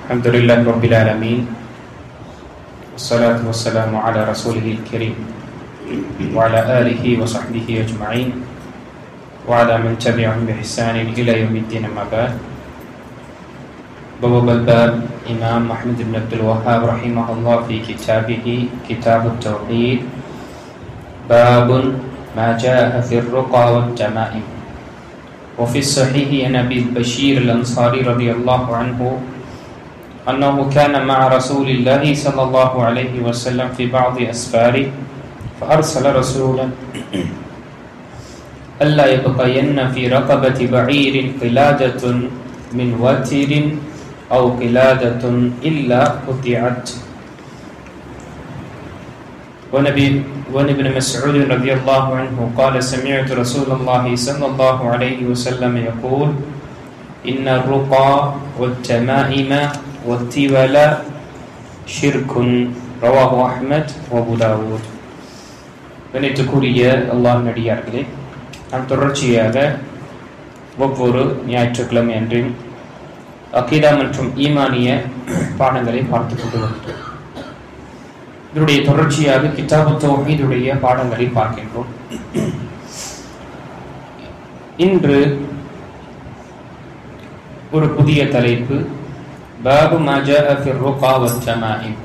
الحمد لله رب العالمين والصلاة والسلام على رسوله الكريم وعلى آله وصحبه أجمعين وعلى من تبعهم بإحسان إلى يوم الدين. أما بعد. بواب الباب إمام أحمد بن عبد الوهاب رحمه الله في كتابه كتاب التوحيد باب ما جاء في الرقى والتمائم. وفي الصحيح عن أبي البشير الأنصاري رضي الله عنه أنه كان مع رسول الله صلى الله عليه وسلم في بعض أسفاره فأرسل رسولا ألا يبقين في رقبة بعير قلادة من وتر أو قلادة إلا قطعت. وعن ابن مسعود رضي الله عنه قال سمعت رسول الله صلى الله عليه وسلم يقول إن الرقى والتمائم والتول شرك. رواه أحمد وأبو داود. கணித்துக்குரிய அல்லாஹ் நடிகார்களே, நாம் தொடர்ச்சியாக ஒவ்வொரு ஞாயிற்றுக்கிழமை அன்றும் அகீதா மற்றும் ஈமானிய பாடங்களை பார்த்துக் கொண்டு வருகிறோம். இதனுடைய தொடர்ச்சியாக கிதாபு தௌஹீதுடைய பாடங்களை பார்க்கின்றோம். இன்று ஒரு புதிய தலைப்பு, பாபு மா ஜாஅ ஃபி ருகா வத்தமாயிம்.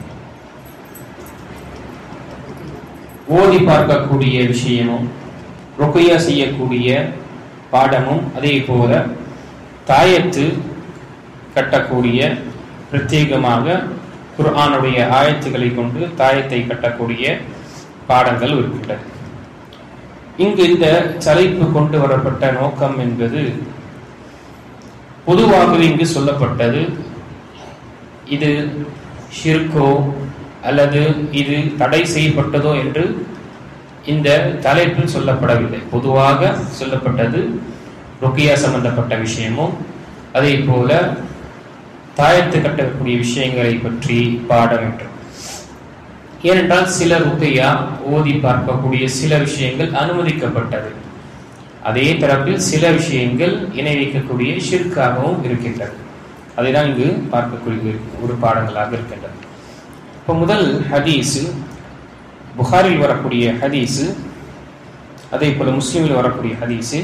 ஓதி பார்க்கக்கூடிய விஷயமும் ருக்யா செய்யக்கூடிய பாடமும், அதே போல தாயத்து கட்டக்கூடிய, பிரத்யேகமாக குர்ஆனுடைய ஆயத்துக்களை கொண்டு தாயத்தை கட்டக்கூடிய பாடங்கள் இருக்கின்றன. இங்கு இந்த தலைப்பு கொண்டு வரப்பட்ட நோக்கம் என்பது, பொதுவாகவே இங்கு சொல்லப்பட்டது இது ஷிர்கோ அல்லது இது தடை செய்யப்பட்டதோ என்று இந்த தலைப்பில் சொல்லப்படவில்லை. பொதுவாக சொல்லப்பட்டது ருக்யா சம்பந்தப்பட்ட விஷயமும், அதே போல தாயத்து கட்டக்கூடிய விஷயங்களை பற்றி பாடம் என்று. ஏனென்றால் சில ருக்யா ஓதி பார்க்கக்கூடிய சில விஷயங்கள் அனுமதிக்கப்பட்டது, அதே தரப்பில் சில விஷயங்கள் இணை வைக்கக்கூடிய ஷிர்காகவும் இருக்கின்றது. அதை தான் இங்கு பார்க்கக்கூடிய ஒரு பாடங்களாக இருக்கின்றது. இப்போ முதல் ஹதீஸு புகாரில் வரக்கூடிய ஹதீஸு, அதே போல முஸ்லிமில் வரக்கூடிய ஹதீஸு,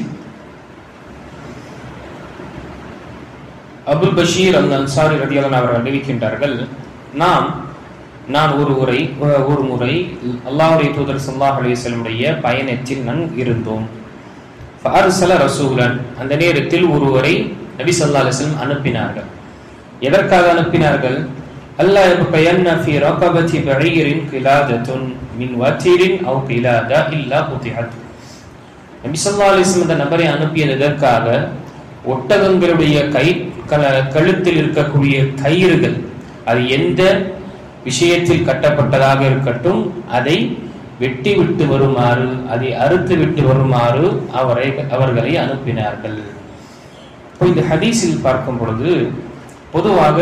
அபுல் பஷீர் அல் அன்சாரி ரலியல்லாஹு அவர்கள் அறிவிக்கின்றார்கள், நான் ஒரு முறை அல்லாஹ்வுடைய தூதர் ஸல்லல்லாஹு அலைஹி வஸல்லம் பயணத்தில் நான் இருந்தோம். ஃபஅர்ஸல ரசூலன், அந்த நேரத்தில் ஒருவரை நபி ஸல்லல்லாஹு அலைஹி வஸல்லம் அனுப்பினார்கள். எதற்காக அனுப்பினார்கள்? அல்லா யப்கயன்ன ஃபீ ரகபதி பஈரின் கிலாதத்துன் மின் வத்திரின் அவ் கிலாதா இல்லா குதிஅத். நபி ஸல்லல்லாஹு அலைஹி வஸல்லம் அந்த நபரை அனுப்பியது எதற்காக? ஒட்டகங்களுடைய கழுத்தில் இருக்கக்கூடிய கயிறுகள், அது எந்த விஷயத்தில் கட்டப்பட்டதாக இருக்கட்டும், அதை வெட்டி விட்டு வருமாறு, அதை அறுத்து விட்டு வருமாறு அவர்களை அனுப்பினார்கள். இப்போ இந்த ஹதீஸில் பார்க்கும் பொழுது, பொதுவாக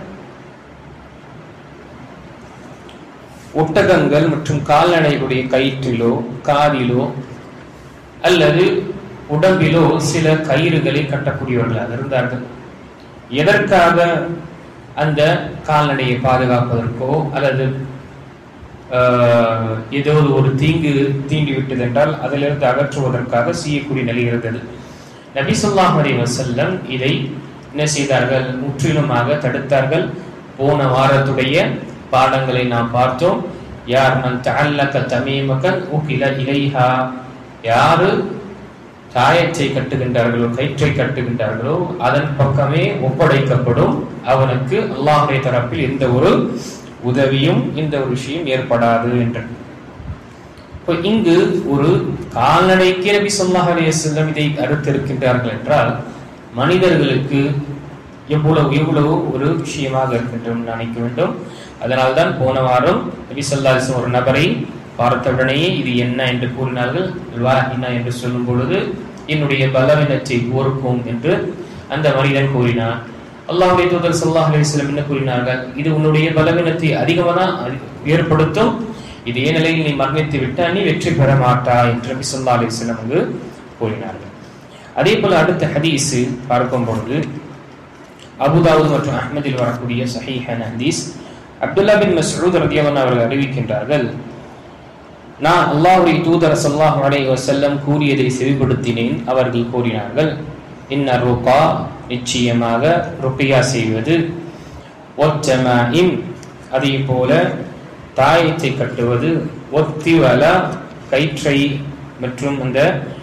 ஒட்டகங்கள் மற்றும் கால்நடைகளுடைய கயிற்றிலோ காதிலோ அல்லது உடம்பிலோ சில கயிறுகளை கட்டக்கூடியவர்களாக இருந்தார்கள். எதற்காக? அந்த கால்நடையை பாதுகாப்பதற்கோ அல்லது ஏதோ ஒரு தீண்டி விட்டது என்றால் அதிலிருந்து அகற்றுவதற்காக செய்யக்கூடிய நிலை இருந்தது. நபி ஸல்லல்லாஹு அலைஹி வஸல்லம் இதை என்ன செய்தார்கள்? முற்றிலுமாக தடுத்தார்கள். போன வாரத்துடைய பாடங்களை நாம் பார்த்தோம். யார் மன் தஅல்லக தமீமகன் உகில இலைஹா, யாரு தாயத்தை கட்டுகின்றார்களோ, கயிற்றை கட்டுகின்றார்களோ, அதன் பக்கமே ஒப்படைக்கப்படும். அவனுக்கு அல்லாஹ்வுடைய தரப்பில் எந்த ஒரு உதவியும் இந்த ஒரு விஷயம் ஏற்படாது என்று. இப்போ இங்கு ஒரு கால்நடைக்கு நபி ஸல்லல்லாஹு அலைஹி வஸல்லம் இதை அறுத்திருக்கின்றார்கள் என்றால், மனிதர்களுக்கு எவ்வளவு ஒரு விஷயமாக இருக்கின்றோம் நினைக்க வேண்டும். அதனால்தான் போன வாரம் நபி ஸல்லல்லாஹு அலைஹி வஸல்லம் ஒரு நபரை பார்த்தவுடனேயே இது என்ன என்று கூறினார்கள். வாஹினா என்று சொல்லும் பொழுது, என்னுடைய பலவீனத்தை ஓர்க்கும் என்று அந்த மனிதன் கூறினார். அல்லாஹ்வுடைய தூதர் ஸல்லல்லாஹு அலைஹி வஸல்லம் என்ன கூறினார்கள்? இது உன்னுடைய பலவீனத்தை அதிகமாக ஏற்படுத்தும். இதே நிலையில் நீ மரணித்து விட்டால் நீ வெற்றி பெற மாட்டாய் என்று நபி ஸல்லல்லாஹு அலைஹி வஸல்லம் அங்கு கூறினார்கள். அதே போல அடுத்த ஹதீஸ் பார்க்கும் பொழுது, அபுதாவுத் மற்றும் அஹ்மதில் வரக்கூடிய சஹீஹான ஹதீஸ். அப்துல்லா பின் மஸ்ஊத் ரலியல்லாஹு அவர்கள் அறிவிக்கின்றார்கள், நான் அல்லாஹ்வுடைய தூதர் ஸல்லல்லாஹு அலைஹி வஸல்லம் கூறியதை செவிப்படுத்தினேன். அவர்கள் கூறினார்கள், இன்ன ருகா, நிச்சயமாக ருக்கியா செய்வது, ஒத்தமாஇம், அதே போல தாயத்தை கட்டுவது, ஒத்திவலா, கயிற்றை மற்றும் அந்த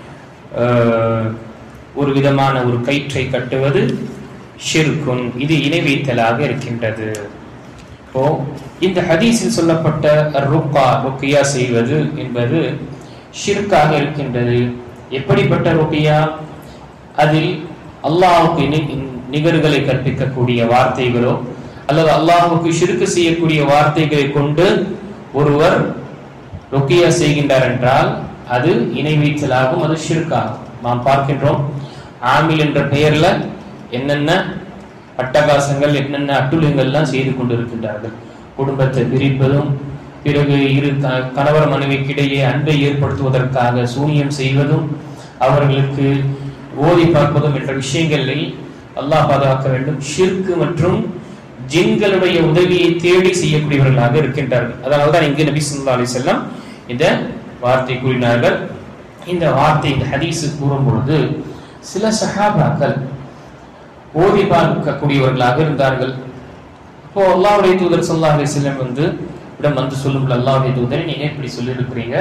ஒரு விதமான ஒரு கயிற்றை கட்டுவது, ஷிர்குன், இது இணை வைத்தலாக இருக்கின்றது. இப்போ இந்த ஹதீஸில் சொல்லப்பட்ட ருக்கியா செய்வது என்பது ஷிர்காக இருக்கின்றது. எப்படிப்பட்ட ருக்கியா? அதில் அல்லாஹ்வுக்கு நிகர்களை கற்பிக்கக்கூடிய வார்த்தைகளோ அல்லது அல்லாஹ்வுக்கு ஷிர்க் செய்யக்கூடிய வார்த்தைகளை கொண்டு ஒருவர் ருக்கியா செய்கின்றார் என்றால் அது இணை வைத்தலாகும், அது ஷிர்காகும். நாம் பார்க்கின்றோம், ஆமில் என்ற பெயர்ல என்னென்ன அட்டகாசங்கள், என்னென்ன அட்டுழியங்கள்லாம் செய்து கொண்டிருக்கின்றார்கள். குடும்பத்தை பிரிப்பதும், பிறகு இரு கணவர் மனைவிக்கிடையே அன்பை ஏற்படுத்துவதற்காக சூனியம் செய்வதும், அவர்களுக்கு ஓதி பார்ப்பதும் என்ற விஷயங்களில் அல்லாஹ் பாதுகாக்க வேண்டும். ஷிர்க் மற்றும் ஜின்களுடைய உதவியை தேடி செய்யக்கூடியவர்களாக இருக்கின்றார்கள். அதனால்தான் இங்கு நபி ஸல்லல்லாஹு அலைஹி வஸல்லம் இந்த வார்த்தை கூறினார்கள். இந்த வார்த்தை இந்த ஹதீஸ் கூறும் பொழுது சில சஹாபாக்கள் ஓதி பார்க்கக்கூடியவர்களாக இருந்தார்கள். இப்போ அல்லாஹ்வுடைய தூதர் ஸல்லல்லாஹு அலைஹி வஸல்லம் வந்து சொல்லும், அல்லாஹ்வுடைய தூதரை நீங்க இப்படி சொல்லி இருக்கிறீங்க,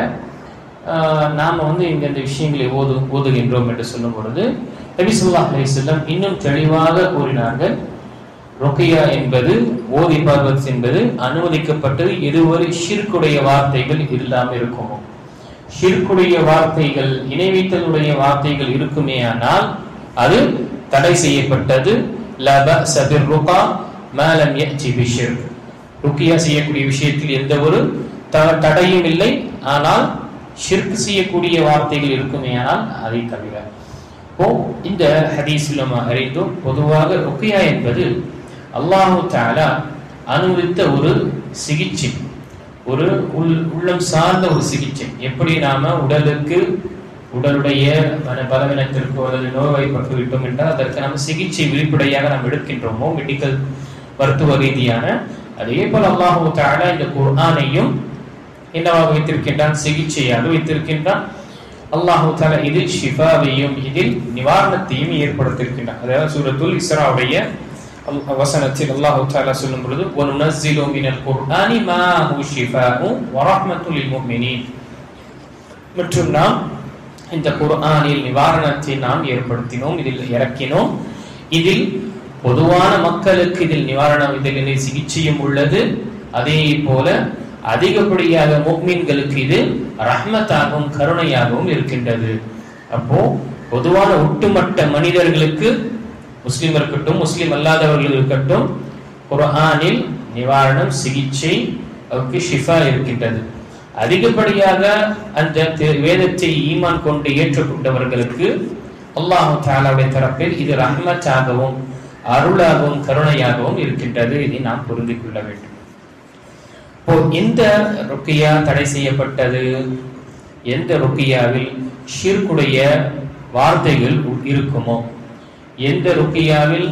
நாம இந்த விஷயங்களை ஓதுகின்றோம் என்று சொல்லும் பொழுது நபி ஸல்லல்லாஹு அலைஹி வஸல்லம் இன்னும் தெளிவாக கூறினார்கள், ருக்கியா என்பது, ஓதி பார்வது என்பது அனுமதிக்கப்பட்டது எதுவரை ஷிர்க்குடைய வார்த்தைகள் இல்லாமல் இருக்குமோ. ஷிர்க்குடைய வார்த்தைகள், இணை வைத்தலுடைய வார்த்தைகள் இருக்குமே ஆனால் அது தடை செய்யப்பட்டது. லா பஅஸ பிர்ருகா மா லம் யஅதி பிஷிர்க், ருக்கியா செய்யக்கூடிய விஷயத்தில் எந்த ஒரு தடையும் இல்லை, ஆனால் ஷிர்க் செய்யக்கூடிய வார்த்தைகள் இருக்குமே ஆனால் அதை தவிர. இப்போ இந்த ஹதீஸில் நம்ம அறிந்தோம், பொதுவாக ருக்கியா என்பது அல்லாஹு தஆலா அனுமதித்த ஒரு சிகிச்சை, ஒரு உள்ளம் சார்ந்த ஒரு சிகிச்சை. எப்படி நாம உடலுடைய பலவீனத்திற்கு அல்லது நோய்வாய்ப்பட்டு விட்டோம் என்றால் அதற்கு நம்ம சிகிச்சை வெளிப்படையாக நாம் எடுக்கின்றோமோ, மெடிக்கல் மருத்துவ ரீதியான, அதே போல அல்லாஹு தஆலா இந்த குர்ஆனையும் என்னவாக வைத்திருக்கின்றான்? சிகிச்சையாக வைத்திருக்கின்றான். அல்லாஹு தஆலா இதில் ஷிஃபாவையும் இதில் நிவாரணத்தையும் ஏற்படுத்தியிருக்கின்றான். அதாவது சூரத்துல் இஸ்ராவுடைய வசனத்தில் அல்லாஹு தஆலா சொல்லும் பொழுது, வனுனஸ்ஸிலு மினல் குர்ஆனி மா ஹுவ ஷிஃபாஉ வ ரஹ்மத்துல் லில் முஃமினீன், மற்றும் நாம் இந்த குர்ஆனில் நிவாரணத்தை நாம் ஏற்படுத்தினோம், இதில் இறக்கினோம். இதில் பொதுவான மக்களுக்கு இதில் நிவாரணம், இதில் சிகிச்சையும் உள்ளது. அதே போல அதிகப்படியாக முஃமின்களுக்கு இது ரஹ்மத்தாகவும் கருணையாகவும் இருக்கின்றது. அப்போ பொதுவான ஒட்டுமொத்த மனிதர்களுக்கு, முஸ்லிம் இருக்கட்டும் முஸ்லிம் அல்லாதவர்கள் இருக்கட்டும், குர்ஆனில் நிவாரணம், சிகிச்சை, அவருக்கு ஷிஃபா இருக்கின்றது. அதிகப்படியாக அந்த வேதத்தை ஈமான் கொண்டு ஏற்றுக்கொண்டவர்களுக்கு அல்லாஹ் தஆலாவுடைய தரப்பில் இது ரஹ்மத்தாகவும் அருளாகவும் கருணையாகவும் இருக்கின்றது. இதை நாம் புரிந்து கொள்ள வேண்டும். இப்போ எந்த ருக்கியா தடை செய்யப்பட்டது? எந்த ருக்கியாவில் ஷிர்க்குடைய வார்த்தைகள் இருக்குமோ, எந்த ருக்கியாவில்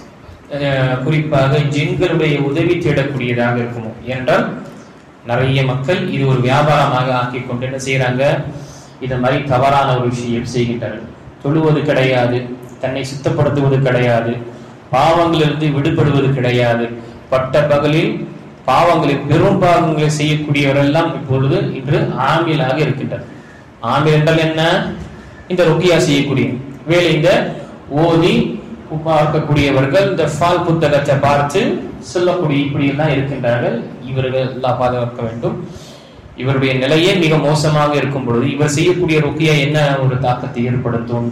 குறிப்பாக ஜின்களுடைய உதவி தேடக்கூடியதாக இருக்குமோ. என்றால் நிறைய மக்கள் இது ஒரு வியாபாரமாக ஆக்கி கொண்டு என்ன செய்யறாங்க, இதை மாதிரி தவறான ஒரு விஷயம் செய்கின்றார்கள். தொழுவது கிடையாது, தன்னை சுத்தப்படுத்துவது கிடையாது, பாவங்களிலிருந்து விடுபடுவது கிடையாது, பட்ட பகலில் பாவங்களில் பெரும் பாவங்களை செய்யக்கூடியவரெல்லாம் இப்பொழுது இன்று ஆமிலாக இருக்கின்றனர். ஆமில் என்றால் என்ன? இந்த ருக்கியா செய்யக்கூடிய வேலை, இந்த ஓதி பார்க்கக்கூடியவர்கள், இந்த ஃபால் புத்தகத்தை பார்த்து சொல்லக்கூடிய இப்படி எல்லாம் இருக்கின்றார்கள். இவர்கள் எல்லாம் பாதுகாக்க வேண்டும். இவருடைய நிலையே மிக மோசமாக இருக்கும் பொழுது இவர் செய்யக்கூடிய ருக்கியா என்ன ஒரு தாக்கத்தை ஏற்படுத்தும்?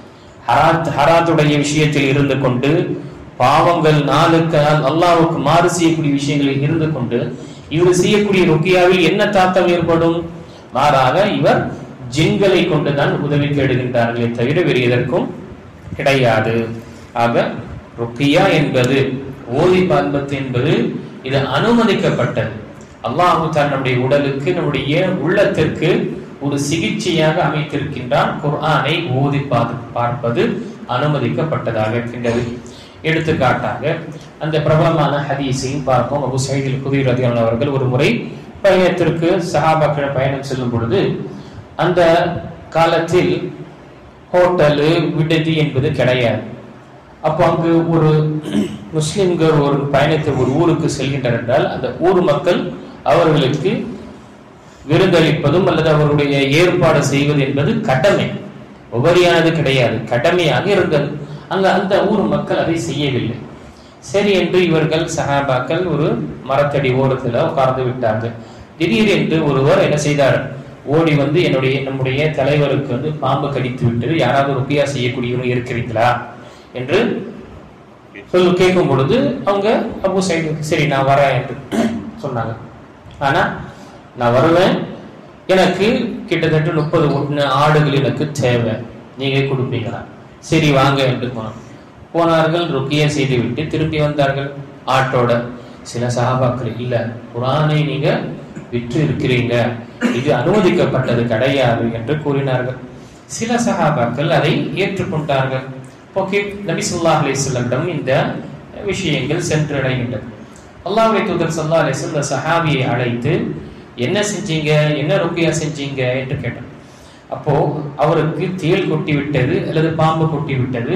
ஹராத்துடைய விஷயத்தில் இருந்து கொண்டு, பாவங்கள் நாளுக்கு நாள் அல்லாஹ்வுக்கு மாறு செய்யக்கூடிய விஷயங்களில் இருந்து கொண்டு இவர் செய்யக்கூடிய ருக்கியாவில் என்ன தாக்கம் ஏற்படும்? மாறாக இவர் ஜின்களை கொண்டுதான் உதவி தேடுகின்றார்களே தவிர வேறு எதற்கும் கிடையாது. ஆக ருக்கியா என்பது, ஓதி பார்ப்பது என்பது இது அனுமதிக்கப்பட்டது. அல்லாஹ் நம்முடைய உடலுக்கு, நம்முடைய உள்ளத்திற்கு ஒரு சிகிச்சையாக அமைத்திருக்கின்றான். குர்ஆனை ஓதி பார்ப்பது அனுமதிக்கப்பட்டதாக இருக்கின்றது. எடுத்துக்காட்டாக அந்த பிரபலமான ஹதீஸையும் பார்ப்போம். அபூ ஸயீத் அல்-குத்ரி ரலியல்லாஹு அன்ஹு அவர்கள் ஒரு முறை பயணத்திற்கு சஹாபாக்கள் பயணம் செல்லும் பொழுது அந்த காலத்தில் ஹோட்டலு விடுதி என்பது கிடையாது. அப்போ அங்கு ஒரு முஸ்லிம்கள் ஒரு பயணத்தை ஒரு ஊருக்கு செல்கின்றனர் என்றால் அந்த ஊர் மக்கள் அவர்களுக்கு விருந்தளிப்பதும் அல்லது அவருடைய ஏற்பாடு செய்வது என்பது கடமை, உபரியானது கிடையாது, கடமையாக இருந்தது. அங்க அந்த ஊர் மக்கள் அதை செய்யவில்லை. சரி என்று இவர்கள் சஹாபாக்கள் ஒரு மரத்தடி ஓரத்துல உட்கார்ந்து விட்டார்கள். திடீரென்று ஒருவர் என்ன செய்தார், ஓடி வந்து நம்முடைய தலைவருக்கு வந்து பாம்பு கடித்து விட்டது, யாராவது ருக்கியா செய்யக்கூடியவங்க இருக்கிறீங்களா என்று கேட்கும் பொழுது அவங்க அபூ ஸயீத் சரி நான் வரேன் என்று சொன்னாங்க. ஆனா நான் வருவேன், எனக்கு கிட்டத்தட்ட 30 ஆடுகள் எனக்கு தேவை, நீங்க கொடுப்பீங்களா? சரி வாங்க என்று போனார்கள். ருக்கியா செய்து விட்டு திரும்பி வந்தார்கள் ஆட்டோட. சில சஹாபாக்கள் இல்ல, குர்ஆனை நீங்க விற்று இருக்கிறீங்க, இது அனுமதிக்கப்பட்டது கிடையாது என்று கூறினார்கள். சில சஹாபாக்கள் அதை ஏற்றுக்கொண்டார்கள். ஓகே, நபி ஸல்லல்லாஹு அலைஹி வஸல்லம் இந்த விஷயங்கள் சென்றடைகின்றன. அல்லாஹ்வுடைய தூதர் ஸல்லல்லாஹு அலைஹி வஸல்லம் சஹாபியை அழைத்து என்ன செஞ்சீங்க, என்ன ருக்கியா செஞ்சீங்க என்று கேட்டார். அப்போ அவருக்கு தேள் கொட்டி விட்டது அல்லது பாம்பு கொட்டி விட்டது,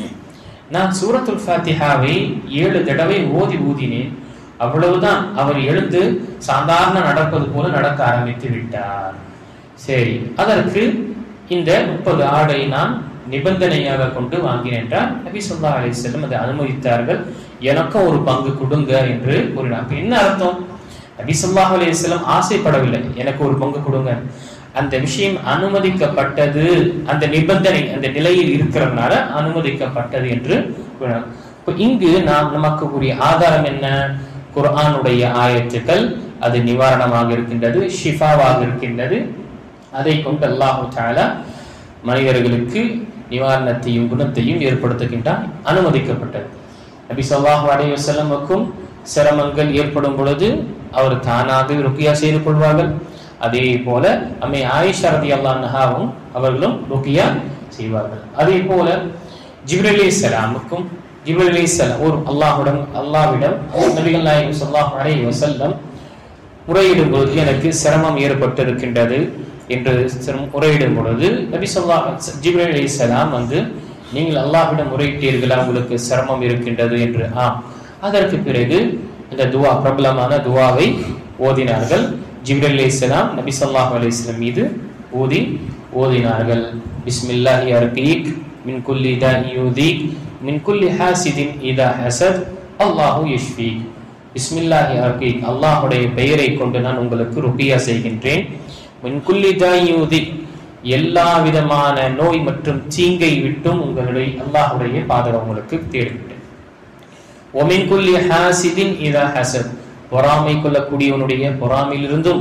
நான் சூரத்துல் ஃபாத்திஹாவை 7 தடவை ஊதினேன், அவ்வளவுதான். அவர் எழுந்து சாதாரண நடப்பது போல நடக்க ஆரம்பித்து விட்டார். சரி, அதற்கு இந்த 30 ஆடை நான் நிபந்தனையாக கொண்டு வாங்கினேன் என்றால் நபி ஸல்லல்லாஹு அலைஹி வஸல்லம் அதை அனுமதித்தார்கள். எனக்கும் ஒரு பங்கு கொடுங்க என்று கூறினார். அப்ப என்ன அர்த்தம்? நபி ஸல்லல்லாஹு அலைஹி வஸல்லம் ஆசைப்படவில்லை எனக்கு ஒரு பங்கு கொடுங்க, அந்த விஷயம் அனுமதிக்கப்பட்டது, அந்த நிபந்தனை அந்த நிலையில் இருக்கிறதுனால அனுமதிக்கப்பட்டது என்று கூறினார். இங்கு நமக்கு கூறிய ஆதாரம் என்ன? குர்ஆனுடைய ஆயத்துக்கள் அது நிவாரணமாக இருக்கின்றது, ஷிஃபாவாக இருக்கின்றது. அதை கொண்டு அல்லாஹ் தஆலா மனிதர்களுக்கு நிவாரணத்தையும் குணத்தையும் ஏற்படுத்துகின்றான், அனுமதிக்கப்பட்டது. நபி ஸல்லல்லாஹு அலைஹி வஸல்லமுக்கும் சிரமங்கள் ஏற்படும் பொழுது அவர் தானாக ருக்கியா செய்து கொள்வார்கள். அதே போல அம்மை ஆயிஷா ரலியல்லாஹு அன்ஹாவும் அவர்களும் ருக்கியா செய்வார்கள். அதே போல ஜிப்ரீல் அலைஹிஸ்ஸலாமுக்கும் ஜிப்ரீல் அலைஹிஸ்ஸலாம் ஒரு அல்லாஹ்விடம் நபிகள் நாயகம் ஸல்லல்லாஹு அலைஹி வஸல்லம் முறையிடும் பொழுது எனக்கு சிரமம் ஏற்பட்டிருக்கின்றது என்று முறையிடும் பொழுது நபி ஜிப்ரீல் அலைஹிஸ்ஸலாம் வந்து நீங்கள் அல்லாஹ்விடம் முறையிட்டீர்களா, உங்களுக்கு சிரமம் இருக்கின்றது என்று. அதற்கு பிறகு இந்த துவா, பிரபலமான துவாவை ஓதினார்கள். ஜிப்ரீல் அலைஹிஸ்ஸலாம் நபி ஸல்லல்லாஹு அலைஹி வஸல்லம் மீது ஓதினார்கள். பிஸ்மில்லாஹி அர்கீக் மின் குல்லி தாஇ யூதீக் மின் குல்லி ஹாசிதின் இதா ஹஸத் அல்லாஹு யஷ்ஃபீக். பிஸ்மில்லாஹி அர்கீக், அல்லாஹ்வுடைய பெயரை கொண்டு நான் உங்களுக்கு ருக்கியா செய்கின்றேன். மின் குல்லி தாஇ யூதீக், எல்லா விதமான நோய் மற்றும் தீங்கை விட்டும் உங்களுடைய அல்லாஹ்வுடைய பாதுகாப்பு உங்களுக்கு தேடுகின்றேன். ஒமின் குல்லி ஹாசிதின் இதா ஹஸத், பொறாமை கொள்ளக்கூடியவனுடைய பொறாமையிலிருந்தும்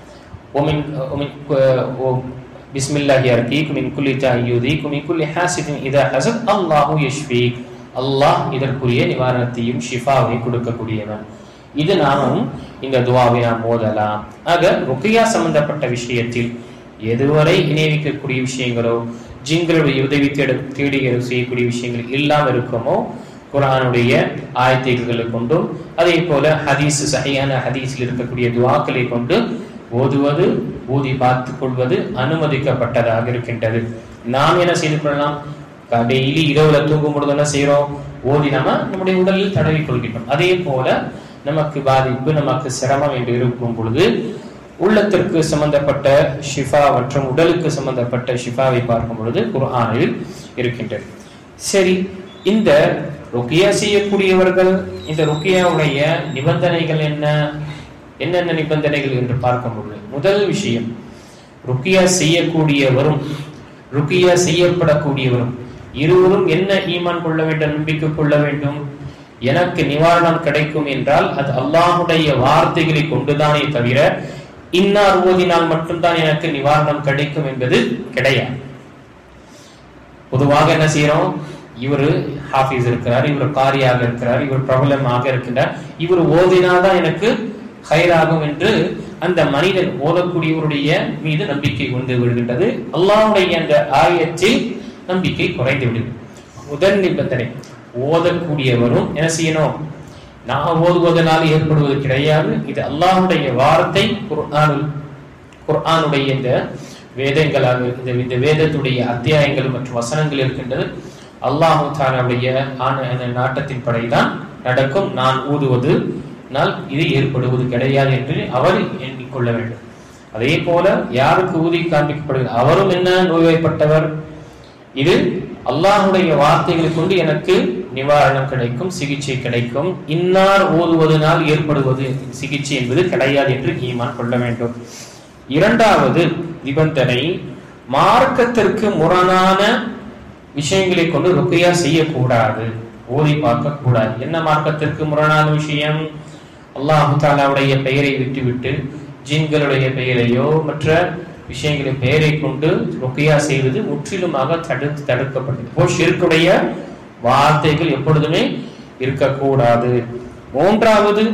பிஸ்மில்லாஹி அர்கீக் மின் குல்லி தாஇ யூதீக் மின் குல்லி ஹாசிதின் இதா ஹஸத் அல்லாஹு யஷ்ஃபீக், அல்லாஹ் இதற்குரிய நிவாரணத்தையும் ஷிஃபாவை கொடுக்கக்கூடியவன். இது நாமும் இந்த துவாவை நாம் ஓதலாம். ஆக ருக்கியா சம்பந்தப்பட்ட விஷயத்தில் எதுவரை இணைவிக்கக்கூடிய விஷயங்களோ ஜின்களுடைய உதவி தேடி செய்யக்கூடிய விஷயங்கள் இல்லாமல் இருக்குமோ குர்ஆனுடைய ஆயத்துக்களை கொண்டும் அதே போல ஹதீஸ் சஹீஹான ஹதீஸில் இருக்கக்கூடிய துஆக்களை கொண்டு ஓதுவது, ஓதி பார்த்து கொள்வது அனுமதிக்கப்பட்டதாக இருக்கின்றது. நாம் என்ன செய்து கொள்ளலாம்? டெய்லி இரவுல தூங்கும் பொழுது என்ன செய்யறோம்? ஓதி நம்முடைய உடலில் தடவி கொள்கின்றோம். அதே போல நமக்கு பாதிப்பு, நமக்கு சிரமம் என்று இருக்கும் பொழுது உள்ளத்திற்கு சம்பந்தப்பட்ட ஷிஃபா மற்றும் உடலுக்கு சம்பந்தப்பட்ட ஷிஃபாவை பார்க்கும் பொழுது குர்ஆனில் இருக்கின்றது. சரி, இந்த ருக்கியா செய்யக்கூடியவர்கள் இந்த ருக்கியாவுடைய நிபந்தனைகள் என்னென்ன நிபந்தனைகள் என்று பார்க்கும் பொழுது முதல் விஷயம், ருக்கியா செய்யக்கூடியவரும் ருக்கியா செய்யப்படக்கூடியவரும் இருவரும் என்ன ஈமான் கொள்ள வேண்டும், நம்பிக்கை கொள்ள வேண்டும்? எனக்கு நிவாரணம் கிடைக்கும் என்றால் அது அல்லாஹ்வுடைய வார்த்தைகளை கொண்டுதானே தவிர இன்னார் ஓதினால் மட்டும்தான் எனக்கு நிவாரணம் கிடைக்கும் என்பது கிடையாது. பொதுவாக என்ன செய்யறோம்? இவர் ஹாஃபிஸ் இருக்கிறார், இவர் காரியாக இருக்கிறார், இவர் பிரபலமாக இருக்கின்றார், இவர் ஓதினால்தான் எனக்கு ஹைராகும் என்று அந்த மனிதன் ஓதக்கூடியவருடைய மீது நம்பிக்கை கொண்டு விடுகின்றது. அல்லாஹ்வுடைய அந்த ஆயத்தில் நம்பிக்கை குறைந்து விடுகிறது. முதல் நிபந்தனை ஓதக்கூடியவரும் என்ன செய்யணும்? நான் ஓதுவதனால் ஏற்படுவது கிடையாது. இது அல்லாஹ்வுடைய வார்த்தை. குர்ஆனுடைய இந்த வேதங்களாக இந்த வேதத்துடைய அத்தியாயங்கள் மற்றும் வசனங்கள் இருக்கின்றது. அல்லாஹ் தஆலாவுடைய நாட்டத்தின் படைதான் நடக்கும். நான் ஊதுவதனால் இது ஏற்படுவது கிடையாது என்று அவர் எண்ணிக்கொள்ள வேண்டும். அதே போல யாருக்கு ஊதி காண்பிக்கப்படுகிறது அவரும் என்ன நோய்வாய்ப்பட்டவர், இது அல்லாஹ்வுடைய வார்த்தைகளை கொண்டு எனக்கு நிவாரணம் கிடைக்கும், சிகிச்சை கிடைக்கும். இன்னார் ஓதுவதனால் ஏற்படுவது சிகிச்சை என்பது கிடையாது என்று ஈமான் கொள்ள வேண்டும். இரண்டாவது நிபந்தனை, மார்க்கத்திற்கு முரணான விஷயங்களை கொண்டு ருக்யா செய்யக்கூடாது, ஓதி பார்க்க கூடாது. என்ன மார்க்கத்திற்கு முரணான விஷயம்? அல்லாஹ் தஆலாவுடைய பெயரை விட்டுவிட்டு ஜின்களுடைய பெயரையோ மற்ற விஷயங்களின் பெயரை கொண்டு ருக்யா செய்வது முற்றிலுமாக தடுக்கப்பட்டது. இப்போ ஷிர்க்குடைய வார்த்தைகள் எப்பொழுதுமே இருக்கக்கூடாது. மூன்றாவது,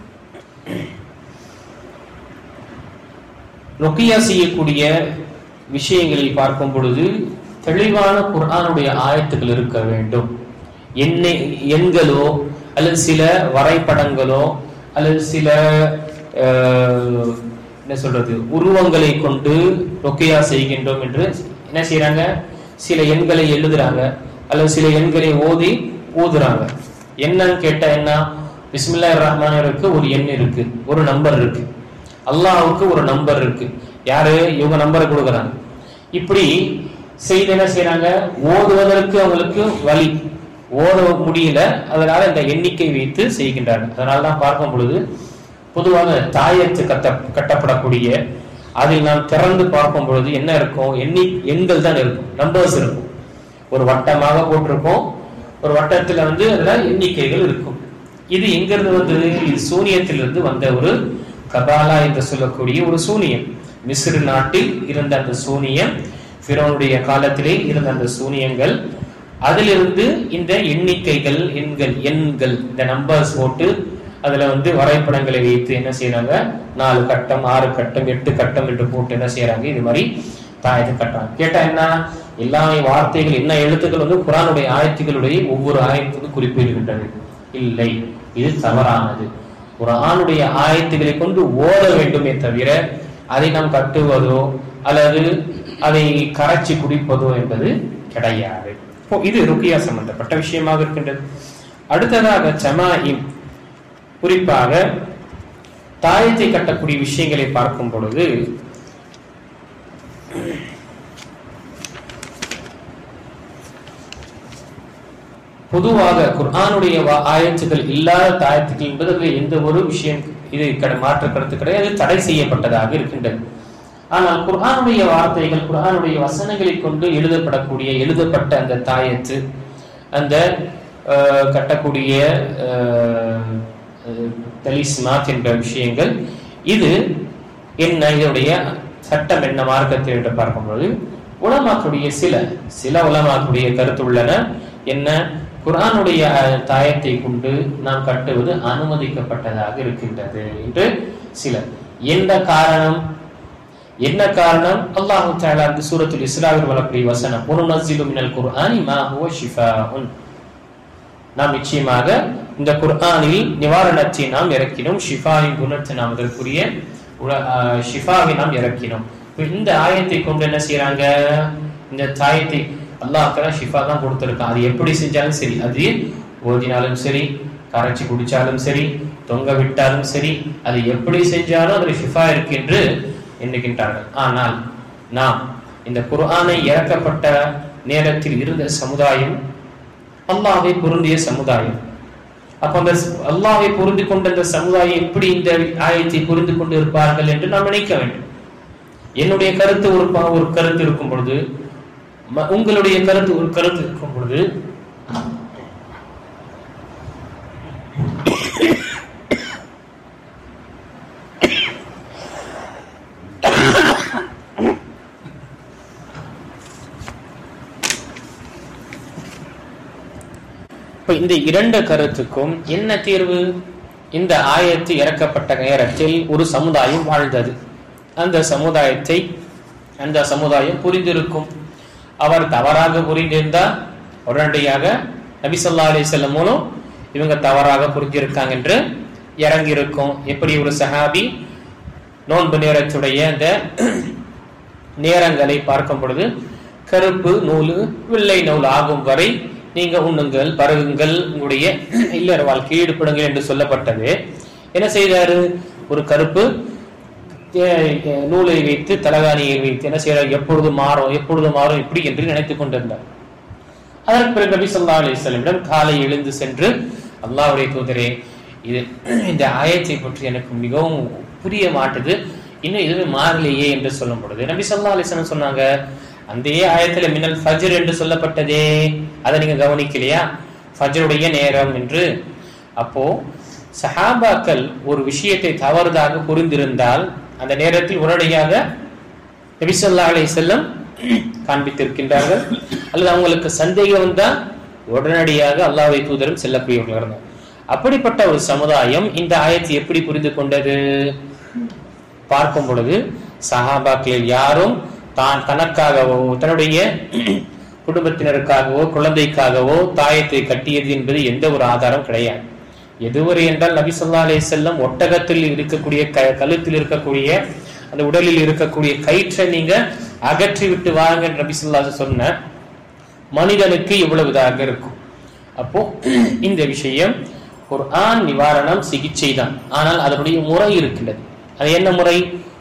ருக்யா செய்யக்கூடிய விஷயங்களில் பார்க்கும் பொழுது தெளிவான குர்ஆனுடைய ஆயத்துக்கள் இருக்க வேண்டும். எண்களோ அல்லது சில வரைபடங்களோ அல்லது சில என்ன சொல்றது உருவங்களை கொண்டு ருக்யா செய்கின்றோம் என்று என்ன செய்யறாங்க? சில எண்களை எழுதுறாங்க அல்லது சில எண்களை ஊதுறாங்க. என்னன்னு கேட்டா என்ன? பிஸ்மில்லாஹிர் ரஹ்மானிர்ரஹீம்க்கு ஒரு எண் இருக்கு, ஒரு நம்பர் இருக்கு. அல்லாஹ்வுக்கு ஒரு நம்பர் இருக்கு. யாரு? இவங்க நம்பரை கொடுக்குறாங்க. இப்படி செய்து என்ன செய்யறாங்க? ஓதுவதற்கு அவங்களுக்கு வழி, ஓத முடியல, அதனால இந்த எண்ணிக்கை வைத்து செய்கின்றார்கள். அதனாலதான் பார்க்கும் பொழுது பொதுவாக தாயத்து கட்டப்படக்கூடிய அதில் நாம் திறந்து பார்க்கும் பொழுது என்ன இருக்கும்? எண்கள் தான் இருக்கும், நம்பர்ஸ் இருக்கும். ஒரு வட்டமாக போட்டிருப்போம், ஒரு வட்டத்துல அதுல எண்ணிக்கைகள் இருக்கும். இது எங்கிருந்து வந்தது? இது சூனியத்திலிருந்து வந்த ஒரு கபாலா என்று சொல்லக்கூடிய ஒரு சூனியம். மிஸ்ர் நாட்டில் இருந்த அந்த சூனியம், ஃபிரௌனுடைய காலத்திலே இருந்த அந்த சூனியங்கள், அதிலிருந்து இந்த எண்ணிக்கைகள் எண்கள் இந்த நம்பர்ஸ் போட்டு அதுல வரைபடங்களை வைத்து என்ன செய்யறாங்க? 4 கட்டம் 6 கட்டம் 8 கட்டம் என்று போட்டு என்ன செய்யறாங்க? இது மாதிரி தாயத்தை கட்டுறாங்க. கேட்டா என்ன? எல்லா வார்த்தைகள் என்ன எழுத்துக்கள் குர்ஆனுடைய ஆயத்துகளுடைய ஒவ்வொரு ஆயத்துக்கும் குறிப்பிடுகின்றது. இல்லை, இது தவறானது. குர்ஆனுடைய ஆயத்துக்களை கொண்டு ஓத வேண்டுமே தவிர அதை நாம் கட்டுவதோ அல்லது அதை கரைச்சி குடிப்பதோ என்பது கிடையாது. இது ருக்யா சம்பந்தப்பட்ட விஷயமாக இருக்கின்றது. அடுத்ததாக ஜமாஇம், குறிப்பாக தாயத்தை கட்டக்கூடிய விஷயங்களை பார்க்கும் பொழுது பொதுவாக குர்ஆனுடைய ஆயத்துகள் இல்லாத தாயத்துகள் என்பது எந்த ஒரு விஷயம் இது மாற்று கருத்து கிடையாது, தடை செய்யப்பட்டதாக இருக்கின்றது. ஆனால் குர்ஆனுடைய வார்த்தைகள், குர்ஆனுடைய வசனங்களை கொண்டு எழுதப்பட்ட அந்த தாயத்து, அந்த கட்டக்கூடிய தலிஸ்மாத் என்ற விஷயங்கள், இது என்ன, இதனுடைய சட்டம் என்ன மார்க்கத்தை என்று பார்க்கும்போது உலமாக்களுடைய சில உலமாக்களுடைய கருத்து உள்ளன. என்ன? குர்ஆனுடைய தாயத்தை கொண்டு நாம் கட்டுவது அனுமதிக்கப்பட்டதாக இருக்கின்றது என்று சிலர். என்ன காரணம்? அல்லாஹ் தஆலா இந்த சூரத்துல் இஸ்ராவில் வரக்கூடிய வசனம், "வனுனஸ்ஸிலு மினல் குர்ஆனி மா ஹுவ ஷிஃபாஉன்", நாம் நிச்சயமாக இந்த குர்ஆனில் நிவாரணத்தை நாம் இறக்கினோம், ஷிஃபாவின் குணத்தை நாம் அதற்குரிய ஷிஃபாவை நாம் இறக்கினோம். இந்த ஆயத்தை கொண்டு என்ன செய்யறாங்க? இந்த தாயத்தை அல்லாஹ் தஆலா ஷிஃபா தான் கொடுத்திருக்கான். அது எப்படி செஞ்சாலும் சரி, அது ஓதினாலும் சரி, கரைச்சி குடிச்சாலும் சரி, தொங்க விட்டாலும் சரி, அது எப்படி செஞ்சாலும் அதுல ஷிஃபா இருக்கு என்று எண்ணுகின்றார்கள். ஆனால் நாம் இந்த குர்ஆனை இறக்கப்பட்ட நேரத்தில் இருந்த சமுதாயம் அல்லாஹ்வை பொருந்திய சமுதாயம். அப்ப அந்த அல்லாஹ்வை புரிந்து கொண்ட அந்த சமுதாயம் எப்படி இந்த ஆயத்தை புரிந்து கொண்டு இருப்பார்கள் என்று நாம் நினைக்க வேண்டும். என்னுடைய கருத்து ஒரு கருத்து இருக்கும் பொழுது, உங்களுடைய கருத்து ஒரு கருத்து இருக்கும் பொழுது இந்த இரண்டு கருத்துக்கும் என்ன தீர்வு? இந்த ஆயத்து இறக்கப்பட்ட நேரத்தில் ஒரு சமுதாயம் வாழ்ந்தது. அந்த சமுதாயம் புரிந்திருக்கும். அவர் தவறாக புரிந்திருந்தால் உடனடியாக நபி ஸல்லல்லாஹு அலைஹி வஸல்லம் மூலம் இவங்க தவறாக புரிஞ்சிருக்காங்க என்று இறங்கி இருக்கும். எப்படி ஒரு சஹாபி நோன்பு நேரத்துடைய அந்த நேரங்களை பார்க்கும் பொழுது கருப்பு நூல் வெள்ளை நூல் ஆகும் வரை நீங்க உண்ணுங்கள், பருகுங்கள், உங்களுடைய இல்லற வாழ்க்கையை ஈடுபடுங்கள் என்று சொல்லப்பட்டது. என்ன செய்தாரு? ஒரு கருப்பு நூலை வைத்து தலகாணியை வைத்து என்ன செய்யறாரு? எப்பொழுது மாறும் இப்படி என்று நினைத்துக் கொண்டிருந்தார். அதற்கு பிறகு நபி ஸல்லல்லாஹு அலைஹி வஸல்லம் காலை எழுந்து சென்று, அல்லாஹ்வுடைய தூதரே, இது இந்த ஆயத்தை பற்றி எனக்கு மிகவும் புரிய மாட்டுது, இன்னும் எதுவுமே மாறலையே என்று சொல்லும் பொழுது நபி ஸல்லல்லாஹு அலைஹி வஸல்லம் சொன்னாங்க, அந்த ஆயத்துல மினல் ஃபஜ்ர் என்று சொல்லப்பட்டதே, அதை நீங்க கவனிக்கலையா? ஃபஜ்ருடைய நேரம் என்று. அப்போ சஹாபாக்கள் ஒரு விஷயத்தை தவறுதாக புரிந்திருந்தால் அந்த நேரத்தில் உடனடியாக நபி ஸல்லல்லாஹு அலைஹி வஸல்லம் காண்பித்திருக்கின்றார்கள். அல்லது அவங்களுக்கு சந்தேகம் வந்தால் உடனடியாக அல்லாஹ்வுடைய தூதரும் செல்லக்கூடியவர்கள் இருந்தார். அப்படிப்பட்ட ஒரு சமுதாயம் இந்த ஆயத்தை எப்படி புரிந்து கொண்டது? பார்க்கும் பொழுது சஹாபாக்களில் யாரும் தான் தனக்காகவோ தன்னுடைய குடும்பத்தினருக்காகவோ குழந்தைக்காகவோ தாயத்தை கட்டியது என்பது எந்த ஒரு ஆதாரம் கிடையாது. எதுவரை என்றால் நபி ஸல்லல்லாஹு அலைஹி வஸல்லம் ஒட்டகத்தில் இருக்கக்கூடிய கழுத்தில் இருக்கக்கூடிய அந்த உடலில் இருக்கக்கூடிய கயிற்றை நீங்க அகற்றி விட்டு வாங்க என்று நபி ஸல்லல்லாஹு அலைஹி வஸல்லம் சொன்ன மனிதனுக்கு இவ்வளவுதாக இருக்கும். அப்போ இந்த விஷயம் குர்ஆன் நிவாரணம் சிகிச்சை தான். ஆனால் அதனுடைய முறை இருக்கின்றது. அது என்ன முறை?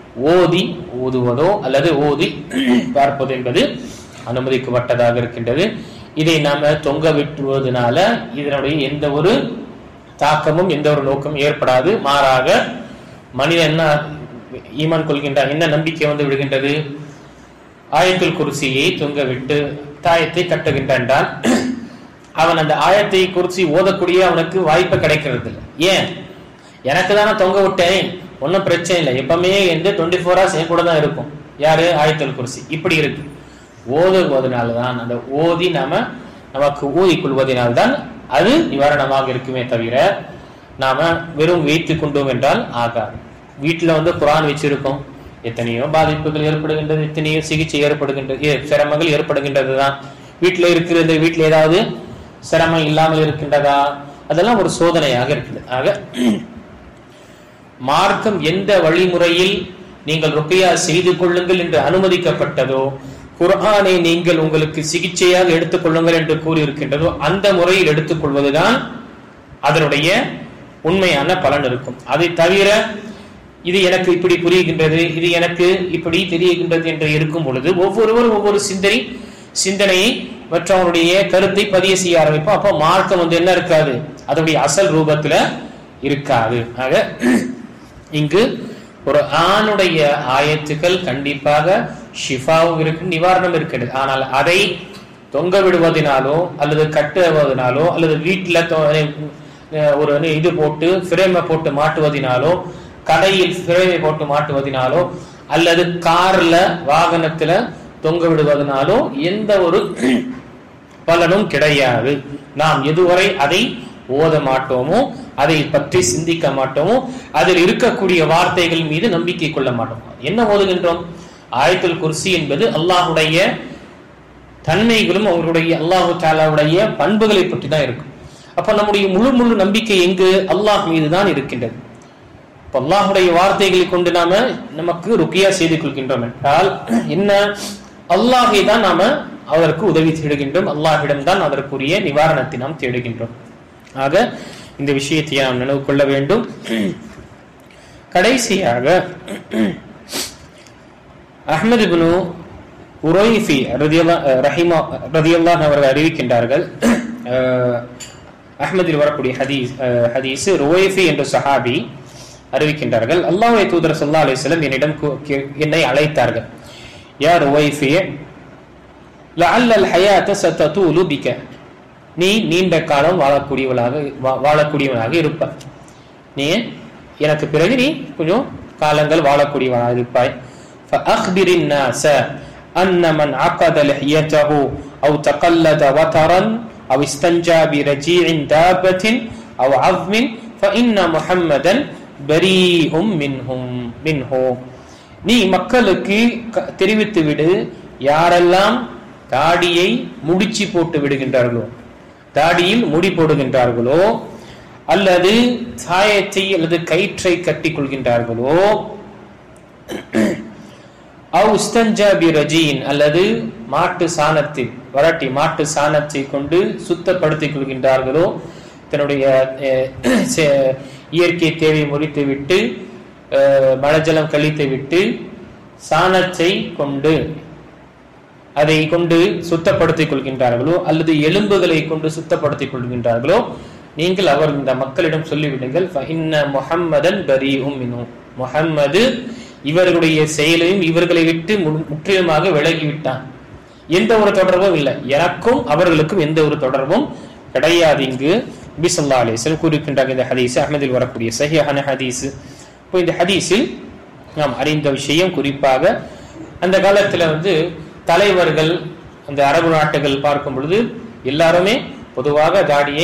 ஓதுவதோ அல்லது ஓதி பார்ப்பது என்பது அனுமதிக்கப்பட்டதாக இருக்கின்றது. இதை நாம தொங்க விட்டுவதனால இதனுடைய எந்த ஒரு தாக்கமும் எந்த ஒரு நோக்கமும் ஏற்படாது. மாறாக மனிதன் என்ன ஈமான் கொள்கின்றான், என்ன நம்பிக்கை வந்து விடுகின்றது? ஆயத்துல் குர்சியை தொங்க விட்டு தாயத்தை கட்டுகின்றான் என்றால் அவன் அந்த ஆயத்தை குர்சி ஓதக்கூடிய அவனுக்கு வாய்ப்பு கிடைக்கிறது இல்லை. ஏன்? எனக்கு தானே தொங்க விட்டேன், ஒன்னும் பிரச்சனை இல்லை, எப்பவுமே எந்த 24 hours என் கூட தான் இருக்கும். யாரு? ஆயத்துல் குர்சி. இப்படி இருக்கு. ஓதுவதனால்தான், அந்த ஓதி நமக்கு ஊதிக்கொள்வதனால்தான் அது நிவாரணமாக இருக்குமே தவிர நாம வெறும் வைத்துக் கொண்டோம் என்றால் ஆகாது. வீட்டுல வந்து குர்ஆன் வச்சிருக்கோம், எத்தனையோ பாதிப்புகள் ஏற்படுகின்றது, எத்தனையோ சிகிச்சை ஏற்படுகின்றது, சிரமங்கள் ஏற்படுகின்றது தான். வீட்டுல இருக்கிறது, வீட்டுல ஏதாவது சிரமம் இல்லாமல் இருக்கின்றதா? அதெல்லாம் ஒரு சோதனையாக இருக்குது. ஆக மார்க்கம் எந்த வழிமுறையில் நீங்கள் ருக்யா செய்து கொள்ளுங்கள் என்று அனுமதிக்கப்பட்டதோ, குர்ஆனை நீங்கள் உங்களுக்கு சிகிச்சையாக எடுத்துக்கொள்ளுங்கள் என்று கூறியிருக்கின்றதோ அந்த முறையில் எடுத்துக்கொள்வதுதான் அதனுடைய உண்மையான பலன் இருக்கும். அதை தவிர இது எனக்கு இப்படி புரிகின்றது, இது எனக்கு இப்படி தெரிகின்றது என்று இருக்கும் பொழுது ஒவ்வொருவரும் ஒவ்வொரு சிந்தனையை மற்றவருடைய கருத்தை பதிய செய்ய ஆரம்பிப்போம். அப்போ மார்க்கம் வந்து என்ன இருக்காது? அதனுடைய அசல் ரூபத்துல இருக்காது. ஆக இங்கு ஒரு ஆணுடைய ஆயத்துக்கள் கண்டிப்பாக ஷிஃபாவும் இருக்கு, நிவாரணம் இருக்கிறது. ஆனால் அதை தொங்க விடுவதனாலோ அல்லது கட்டுவதனாலோ அல்லது வீட்டுல ஒரு இது போட்டு ஃப்ரேமை போட்டு மாட்டுவதனாலோ, கடையில் ஃப்ரேமை போட்டு மாட்டுவதனாலோ அல்லது கார்ல வாகனத்துல தொங்க விடுவதனாலோ எந்த ஒரு பலனும் கிடையாது. நாம் எதுவரை அதை ஓத மாட்டோமோ, அதை பற்றி சிந்திக்க மாட்டோமோ, அதில் இருக்கக்கூடிய வார்த்தைகள் மீது நம்பிக்கை கொள்ள மாட்டோம். என்ன ஓதுகின்றோம்? ஆயத்துல் குர்சி என்பது அல்லாஹுடைய தன்மைகளும் அவருடைய அல்லாஹு தஆலாவுடைய பண்புகளை பற்றி தான் இருக்கும். அப்ப நம்முடைய முழு நம்பிக்கை எங்கு? அல்லாஹ் மீது தான் இருக்கின்றது. அல்லாஹுடைய வார்த்தைகளை கொண்டு நமக்கு ருக்கியா செய்து கொள்கின்றோம் என்றால் என்ன? அல்லாஹை தான் நாம அதற்கு உதவி தேடுகின்றோம், அல்லாஹ்விடம் தான் அதற்குரிய நிவாரணத்தை நாம் தேடுகின்றோம். ஆக இந்த விஷயத்தை நாம் நினைவு கொள்ள வேண்டும். கடைசியாக அஹ்மத் இப்னு உரைஃபி ரலியல்லாஹு அவர்கள் அறிவிக்கின்றார்கள். அஹ்மதில் வரக்கூடிய ஹதீஸ் ருவைஃபி என்ற சஹாபி அறிவிக்கின்றார்கள், அல்லாஹ்வுடைய தூதர் ஸல்லல்லாஹு அலைஹி வஸல்லம் என்னை அழைத்தார்கள். யா ருவைஃபி லஅல்லல் ஹயாத சததூலு பிக, நீ நீண்ட காலம் வாழக்கூடியவனாக இருப்பாய். நீ எனக்கு பிறகு நீ கொஞ்சம் காலங்கள் வாழக்கூடியவனாக இருப்பாய். ஃபஅக்பிரின் நாஸ அன்ன மன் அகத லஹியதஹு அவ் தகல்லத வதரன் அவ் இஸ்தன்ஜா பிரஜீஇன் தாபத்தின் அவ் அவ்மின் ஃபஇன்ன முஹம்மதன் பரீஉம் மின்ஹு. நீ மக்களுக்கு தெரிவித்து விடு, யாரெல்லாம் தாடியை முடிச்சு போட்டு விடுகின்றார்களோ தாடியில் முடி போடுகின்றார்களோ அல்லது சாயத்தை அல்லது கயிற்றை கட்டிக் கொள்கின்றார்களோ அல்லது மாட்டு சாணத்தில் வரட்டி மாட்டு சாணத்தை கொண்டு சுத்தப்படுத்திக் கொள்கின்றார்களோ, தன்னுடைய இயற்கை தேவை முறித்து விட்டு மலஜலம் கழித்து விட்டு சாணத்தை கொண்டு அதை கொண்டு சுத்தப்படுத்திக் கொள்கின்றார்களோ அல்லது எலும்புகளை கொண்டு சுத்தப்படுத்திக் கொள்கின்றார்களோ, நீங்கள் அவர் இந்த மக்களிடம் சொல்லிவிடுங்கள், முஹம்மதன் பரீஉம் மின்ஹு, முஹம்மது இவர்களுடைய செயலையும் இவர்களை விட்டு முற்றிலுமாக விலகிவிட்டான், எந்த ஒரு தொடர்பும் இல்லை, எனக்கும் அவர்களுக்கும் எந்த ஒரு தொடர்பும் கிடையாது. இங்கு நபி ஸல்லல்லாஹு அலைஹி வஸல்லம் கூறுகின்றார். இந்த ஹதீஸ் அஹ்மதில் வரக்கூடிய சஹீஹான ஹதீஸ். இப்போ இந்த ஹதீஸில் நாம் அறிந்த விஷயம், குறிப்பாக அந்த காலத்துல தலைவர்கள் அந்த அரபு நாட்டுகள் பார்க்கும் பொழுது எல்லாருமே பொதுவாக தாடியை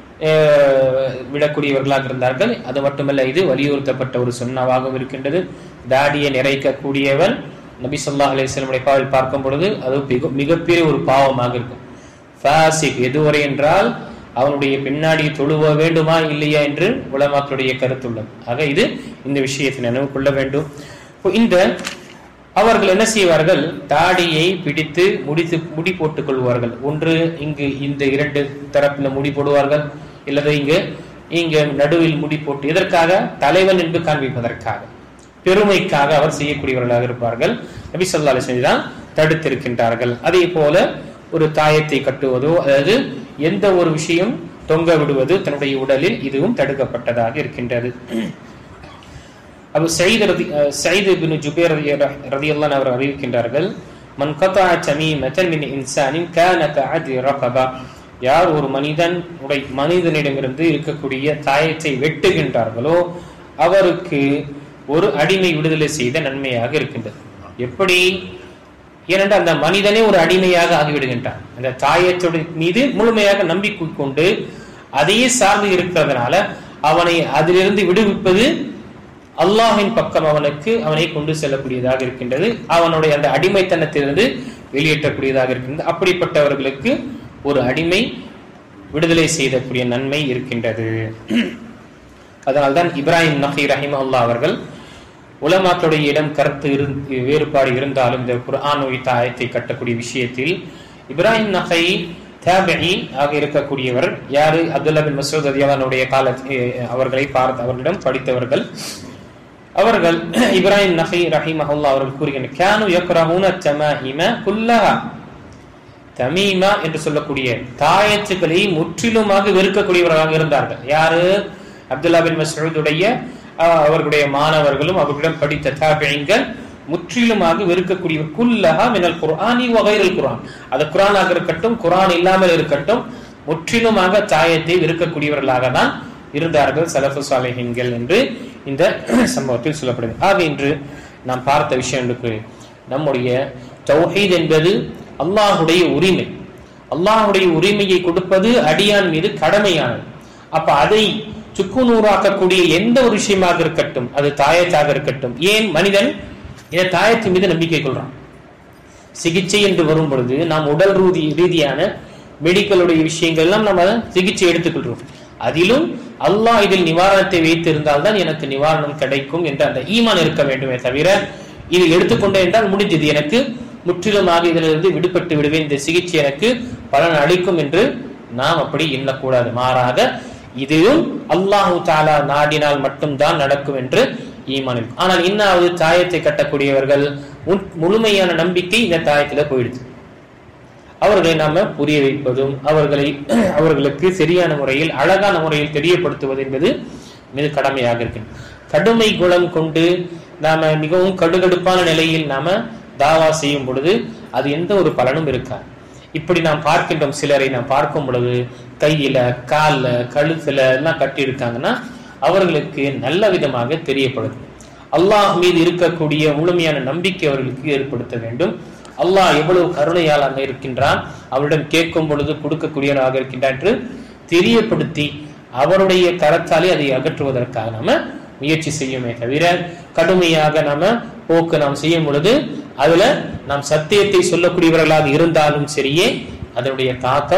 விடக்கூடியவர்களாக இருந்தார்கள். அது மட்டுமல்ல, இது வலியுறுத்தப்பட்ட ஒரு சுன்னவாகவும் இருக்கின்றது. தாடியை நிறைக்கக்கூடியவன் நபி ஸல்லல்லாஹு அலைஹி வஸல்லம் பார்க்கும் பொழுது அது மிகப்பெரிய ஒரு பாவமாக இருக்கும். ஃபாசிக் எதுவரை என்றால் அவனுடைய பின்னாடி தொழுவ வேண்டுமா இல்லையா என்று உலமாக்களுடைய கருத்துள்ளது. ஆக இது இந்த விஷயத்தை நினைவு கொள்ள வேண்டும். இந்த அவர்கள் என்ன செய்வார்கள், தாடியை பிடித்து முடி போட்டுக் கொள்வார்கள். ஒன்று இங்கு இந்த இரண்டு தரப்புல முடி போடுவார்கள், இல்லது இங்கு நடுவில் முடி போட்டு, எதற்காக? தலைவன் என்று காண்பிப்பதற்காக, பெருமைக்காக அவர் செய்யக்கூடியவர்களாக இருப்பார்கள். நபி ஸல்லல்லாஹு அலைஹி வஸல்லம் தான் தடுத்திருக்கின்றார்கள். அதே போல ஒரு தாயத்தை கட்டுவதோ அதாவது எந்த ஒரு விஷயம் தொங்க விடுவது தன்னுடைய உடலில், இதுவும் தடுக்கப்பட்டதாக இருக்கின்றது. அபு சயீத் இப்னு ஜுபைர் ரலியல்லாஹு அன்ஹு அவர் அறிவிக்கின்றார்கள், மன் கதஅ தமீமத்தன் மின் இன்சானின் கான கஅதி ரகபா, யார் ஒரு மனிதனிடமிருந்து இருக்கக்கூடிய தாயத்தை வெட்டுகின்றார்களோ அவருக்கு ஒரு அடிமை விடுதலை செய்த நன்மையாக இருக்கின்றது. எப்படி? ஏனென்றால் அந்த மனிதனே ஒரு அடிமையாக ஆகிவிடுகின்றான். அந்த தாயத்தோட மீது முழுமையாக நம்பிக்கை கொண்டு அதையே சார்ந்து இருக்கிறதுனால அவனை அதிலிருந்து விடுவிப்பது அல்லாஹின் பக்கம் அவனை கொண்டு செல்லக்கூடியதாக இருக்கின்றது. அவனுடைய அந்த அடிமைத்தனத்திலிருந்து வெளியேற்றக்கூடியதாக இருக்கின்றது. அப்படிப்பட்டவர்களுக்கு ஒரு அடிமை விடுதலை செய்யக்கூடிய நன்மை இருக்கின்றது. அதனால்தான் இப்ராஹிம் நஹி ரஹிமஹுல்லாஹ் அவர்கள், உலமாக்களுடைய இடம் கருத்து வேறுபாடு இருந்தாலும் இந்த குர்ஆன் ஆயத்தை கட்டக்கூடிய விஷயத்தில் இப்ராஹிம் நஹி தாபிஈ ஆக இருக்கக்கூடியவர் யாரு? அப்துல்லாஹ் பின் மஸ்ஊத் ரலியல்லாஹு அன்ஹுடைய அவர்களை அவர்களிடம் படித்தவர்கள். அவர்கள் இப்ராஹிம் நஹி ரஹிமஹுல்லாஹ் அவர்கள் கூறுகின்றனர், கானு யக்ரஹூன தமாஹிம குல்லஹா, தமீமா என்று சொல்லக்கூடிய தாயத்துக்களை முற்றிலுமாக வெறுக்கக்கூடியவர்களாக இருந்தார்கள். யாரு? அப்துல்லாஹ் பின் மஸ்ஊதுடைய அவர்களுடைய மாணவர்களும் அவர்களிடம் படித்த தாபிஈன்கள் முற்றிலுமாக வெறுக்கக்கூடிய குல்லஹா மினல் குர்ஆனி வ கைரில் குர்ஆன், அது குர்ஆனாக இருக்கட்டும் குர்ஆன் இல்லாமல் இருக்கட்டும் முற்றிலுமாக தாயத்தை வெறுக்கக்கூடியவர்களாக தான் இருந்தார்கள் சலஃபு சாலிஹீன்கள் என்று இந்த சம்பவத்தில் சொல்லப்படுகிறது. ஆக இன்று நாம் பார்த்த விஷயம் நம்முடைய தௌஹீத் என்பது அல்லாஹுடைய உரிமை. அல்லாஹுடைய உரிமையை கொடுப்பது அடியான் மீது கடமையானது. அப்ப அதை சுக்குநூறாக்கக்கூடிய எந்த ஒரு விஷயமாக இருக்கட்டும், அது தாயத்தாக இருக்கட்டும். ஏன் மனிதன் இந்த தாயத்தின் மீது நம்பிக்கை கொள்றான்? சிகிச்சை என்று வரும் பொழுது நாம் உடல் ரீதியான மெடிக்கலுடைய விஷயங்கள் எல்லாம் நம்ம சிகிச்சை எடுத்துக்கொள்றோம். அதிலும் அல்லாஹ் இதில் நிவாரணத்தை வைத்திருந்தால் தான் எனக்கு நிவாரணம் கிடைக்கும் என்ற அந்த ஈமான் இருக்க வேண்டுமே தவிர, இதில் எடுத்துக்கொண்டேன் என்றால் முடிஞ்சது, எனக்கு முற்றிலுமாக இதிலிருந்து விடுபட்டு விடுவேன், இந்த சிகிச்சை எனக்கு பலன் அளிக்கும் என்று நாம் அப்படி எண்ணக்கூடாது. மாறாக இதுவும் அல்லாஹு தஆலா நாடினால் மட்டும்தான் நடக்கும் என்று ஈமான் இருக்கும். ஆனால் இன்னாவது தாயத்தை கட்டக்கூடியவர்கள் முழுமையான நம்பிக்கை இந்த தாயத்துல போயிடுது. அவர்களை நாம புரிய வைப்பதும் அவர்களுக்கு சரியான முறையில் அழகான முறையில் தெரியப்படுத்துவது என்பது மிக கடமையாக இருக்கு. கடுமை குணம் கொண்டு நாம மிகவும் கடுகடுப்பான நிலையில் நாம தாவா செய்யும் பொழுது அது எந்த ஒரு பலனும் இருக்காது. இப்படி நாம் பார்க்கின்றோம், சிலரை நாம் பார்க்கும் பொழுது கையில கால்ல கழுத்துல எல்லாம் கட்டி இருக்காங்கன்னா அவர்களுக்கு நல்ல விதமாக தெரியப்படுது. அல்லாஹ் மீது இருக்கக்கூடிய முழுமையான நம்பிக்கை அவர்களுக்கு ஏற்படுத்த வேண்டும். அல்லாஹ் எவ்வளவு கருணையாளனாக இருக்கின்றான், அவரிடம் கேட்கும் பொழுது கொடுக்கக்கூடியவனாக இருக்கின்றான் என்று தெரியப்படுத்தி அவருடைய கரத்தாலே அதை அகற்றுவதற்காக நாம முயற்சி செய்யுமே தவிர, கடுமையாக நாம போக்கு நாம் செய்யும் பொழுது அதுல நாம் சத்தியத்தை சொல்லக்கூடியவர்களாக இருந்தாலும் சரியே அதனுடைய தாக்கம்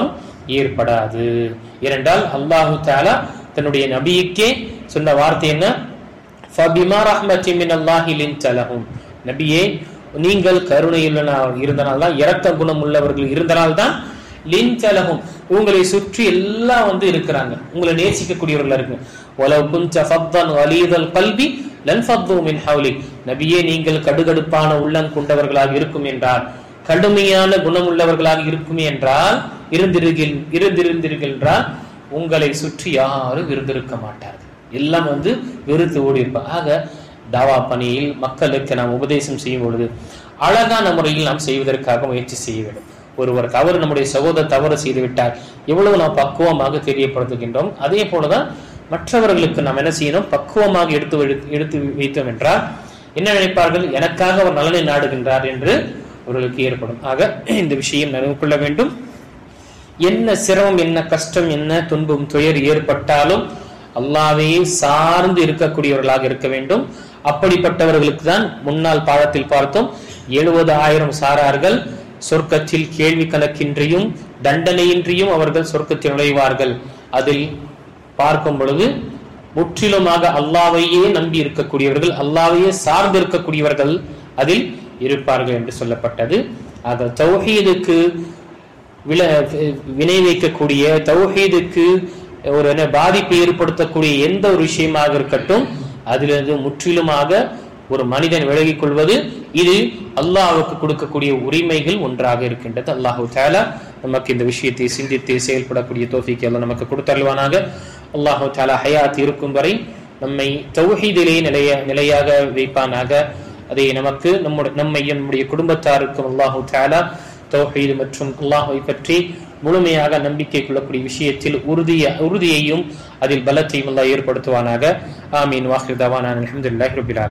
ஏற்படாது. ஏனென்றால் அல்லாஹு தஆலா தன்னுடைய நபிக்கே சொன்ன வார்த்தை என்ன? ஃபபிமா ரஹ்மத்தின் மினல்லாஹி லின்த லஹும். நபியே, நீங்கள் கருணையுள்ளவர்களாக இருந்தனால்தான், இரக்க குணம் உள்ளவர்கள் இருந்தனால்தான் லின்த லஹும், உங்களை சுற்றி எல்லாம் இருக்கிறாங்க, உங்களை நேசிக்கக்கூடியவர்களா இருக்கு. வலவ் குன்த ஃபத்தன் வலீதல் கல்பி லன்ஃபத்து மின் ஹவ்லிக். நபியே, நீங்கள் கடுகடுப்பான உள்ளம் கொண்டவர்களாக இருக்கும் என்றால், கடுமையான குணம் உள்ளவர்களாக இருக்குமே என்றால், இருந்திருந்தீர்கள் என்றால் உங்களை சுற்றி யாரும் இருந்திருக்க மாட்டார்கள், எல்லாம் வெறுத்து ஓடி இருப்பார். ஆக தாவா பணியில் மக்களுக்கு நாம் உபதேசம் செய்யும் பொழுது அழகான முறையில் நாம் செய்வதற்காக முயற்சி செய்ய வேண்டும். ஒருவர் தவறு, நம்முடைய சகோதரர் தவறு செய்து விட்டார், எவ்வளவு நாம் பக்குவமாக தெரியப்படுத்துகின்றோம், அதே போலதான் மற்றவர்களுக்கு நாம் என்ன செய்யணும்? பக்குவமாக எடுத்து வைத்தோம் என்றால் என்ன நினைப்பார்கள்? எனக்காக அவர் நலனை நாடுகின்றார் என்று அவர்களுக்கு ஏற்படும். ஆக இந்த விஷயம் நினைவு கொள்ள வேண்டும். என்ன சிரமம், என்ன கஷ்டம், என்ன துன்பம், துயர் ஏற்பட்டாலும் அல்லாஹ்வையே சார்ந்து இருக்கக்கூடியவர்களாக இருக்க வேண்டும். அப்படிப்பட்டவர்களுக்கு தான் முன்னாள் பாடத்தில் பார்த்தோம், 70,000 சாரார்கள் சொர்க்கத்தில் கேள்வி கணக்கின்றியும் தண்டனையின்றியும் அவர்கள் சொர்க்கத்தில் நுழைவார்கள். அதில் பார்க்கும் பொழுது முற்றிலுமாக அல்லாஹ்வையே நம்பி இருக்கக்கூடியவர்கள், அல்லாஹ்வையே சார்ந்து இருக்கக்கூடியவர்கள் அதில் இருப்பார்கள் என்று சொல்லப்பட்டது. ஆக தௌஹீதுக்கு வினை வைக்கக்கூடிய, தௌஹீதுக்கு ஒரு பாதிப்பை ஏற்படுத்தக்கூடிய எந்த ஒரு விஷயமாக இருக்கட்டும், அதிலிருந்து முற்றிலுமாக ஒரு மனிதன் விலகிக் கொள்வது இது அல்லாஹ்வுக்கு கொடுக்கக்கூடிய உரிமைகள் ஒன்றாக இருக்கின்றது. அல்லாஹு தஆலா நமக்கு இந்த விஷயத்தை சிந்தித்து செயல்படக்கூடிய தௌஃபீக் அல்லாஹ் நமக்கு கொடுத்தருள்வானாக. அல்லாஹு தஆலா ஹயாத் இருக்கும் வரை நம்மை தௌஹீதிலே நிலையாக வைப்பானாக. அதை நமக்கு நம்முடைய குடும்பத்தாருக்கும் அல்லாஹு தஆலா தௌஹீத் மற்றும் அல்லாஹ்வை பற்றி முழுமையாக நம்பிக்கை கொள்ளக்கூடிய விஷயத்தில் உறுதியையும் அதில் பலத்தையும் அல்லாஹ் ஏற்படுத்துவானாக. ஆமீன். வாஹிர் தவானா அல்ஹம்துலில்லாஹி ரப்பில் ஆலமீன்.